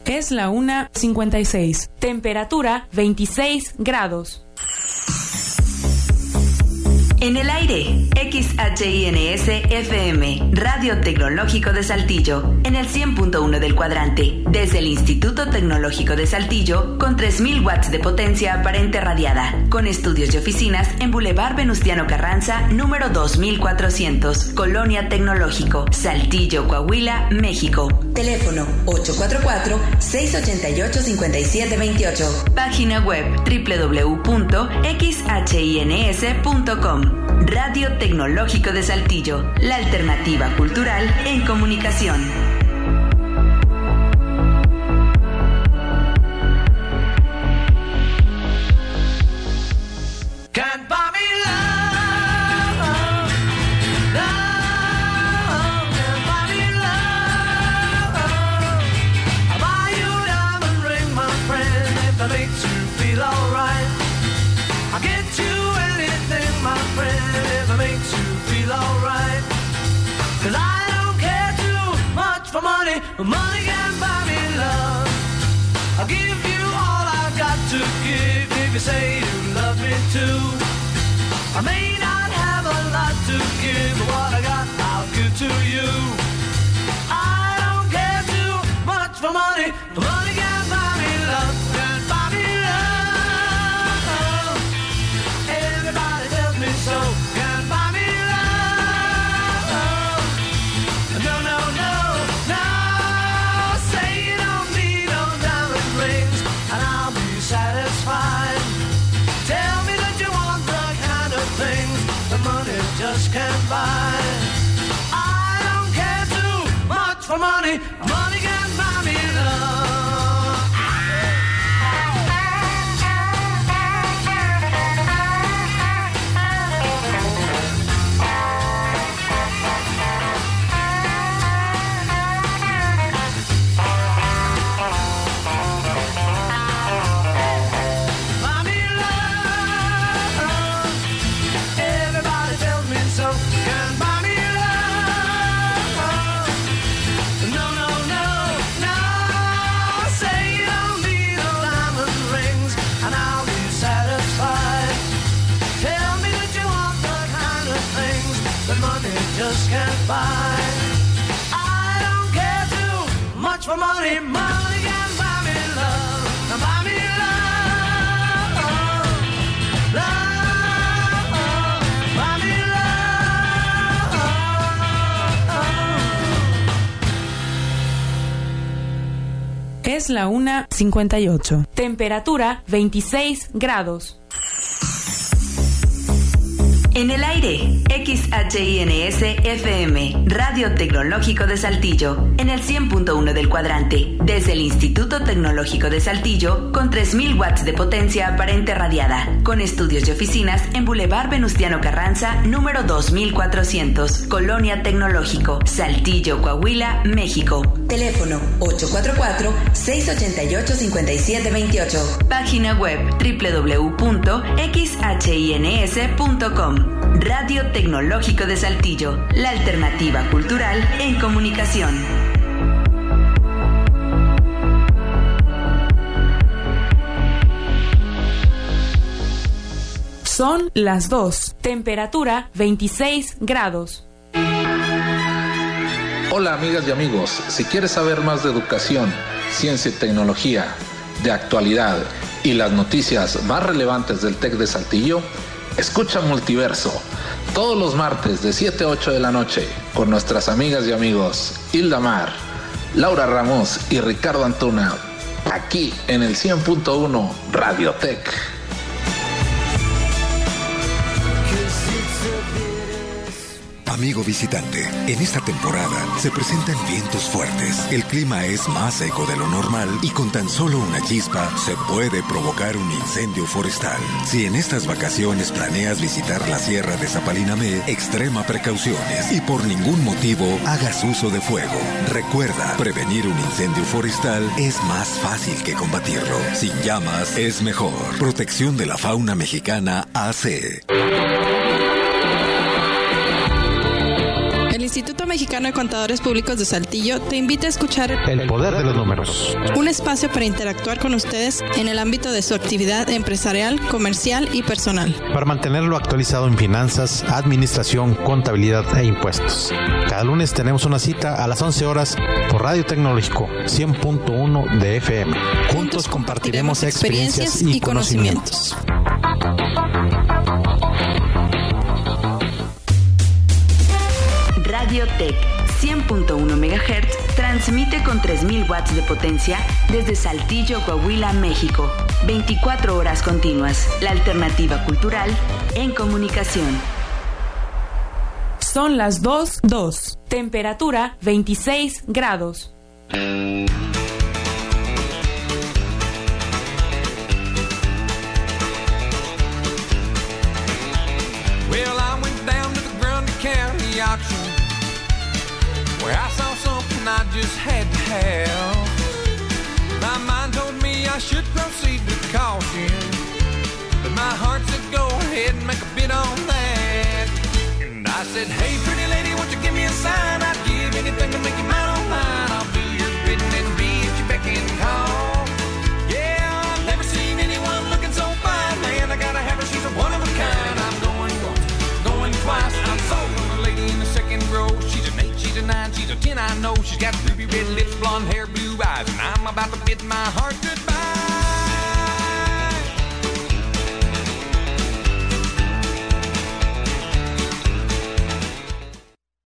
Es la 1:56. Temperatura 26 grados. En el aire, XHINS FM, Radio Tecnológico de Saltillo, en el 100.1 del cuadrante, desde el Instituto Tecnológico de Saltillo, con 3.000 watts de potencia aparente radiada, con estudios y oficinas en Boulevard Venustiano Carranza, número 2400, Colonia Tecnológico, Saltillo, Coahuila, México. Teléfono 844-688-5728. Página web www.xhins.com. Radio Tecnológico de Saltillo, la alternativa cultural en comunicación. Money can buy me love. I'll give you all I've got to give if you say you love me too. I may not have a lot to give, but what I got I'll give to you. I don't care too much for money. Money can buy me love. Can buy me love. Everybody tells me so. Can buy me love. No, no, no. Just can't buy. I don't care too much for money. Money can buy me love. Just can't buy. I don't care too much for money. Money can buy me love. Buy me love. Love. Buy me love. Es la 1:58. Temperatura 26 grados. En el aire, XHINS FM, Radio Tecnológico de Saltillo, en el 100.1 del cuadrante, desde el Instituto Tecnológico de Saltillo, con 3.000 watts de potencia aparente radiada, con estudios y oficinas en Boulevard Venustiano Carranza, número 2400, Colonia Tecnológico, Saltillo, Coahuila, México. Teléfono 844-688-5728. Página web www.xhins.com. Radio Tecnológico de Saltillo, la alternativa cultural en comunicación. Son las 2. Temperatura 26 grados. Hola amigas y amigos, si quieres saber más de educación, ciencia y tecnología, de actualidad y las noticias más relevantes del TEC de Saltillo, escucha Multiverso, todos los martes de 7 a 8 de la noche, con nuestras amigas y amigos Hilda Mar, Laura Ramos y Ricardo Antuna, aquí en el 100.1 Radio TEC. Amigo visitante, en esta temporada se presentan vientos fuertes, el clima es más seco de lo normal y con tan solo una chispa se puede provocar un incendio forestal. Si en estas vacaciones planeas visitar la Sierra de Zapalinamé, extrema precauciones y por ningún motivo hagas uso de fuego. Recuerda, prevenir un incendio forestal es más fácil que combatirlo. Sin llamas es mejor. Protección de la fauna mexicana AC. El Instituto Mexicano de Contadores Públicos de Saltillo te invita a escuchar El Poder de los Números, un espacio para interactuar con ustedes en el ámbito de su actividad empresarial, comercial y personal. para mantenerlo actualizado en finanzas, administración, contabilidad e impuestos. Cada lunes tenemos una cita a las 11 horas por Radio Tecnológico 100.1 de FM. Juntos compartiremos experiencias y conocimientos. Radio Tech 100.1 MHz transmite con 3000 watts de potencia desde Saltillo, Coahuila, México. 24 horas continuas. La alternativa cultural en comunicación. Son las 2:02. Temperatura 26 grados. Well, I went down to the Grundy County auction where I saw something I just had to have. My mind told me I should proceed with caution, but my heart said go ahead and make a bid on that. And I said, hey, pretty lady, won't you give me a sign? I'd give anything to make you mine on mine. I'll do your bidding and be at your beck and call. Yeah, I've never seen anyone looking so fine, man. I gotta have her, she's a one of a kind. I'm going once, going twice. I'm sold on the lady in the second row. She's an 8, she's a 9, she's a 10, I know. She's got ruby red lips, blonde hair, blue eyes, and I'm about to bid my heart goodbye.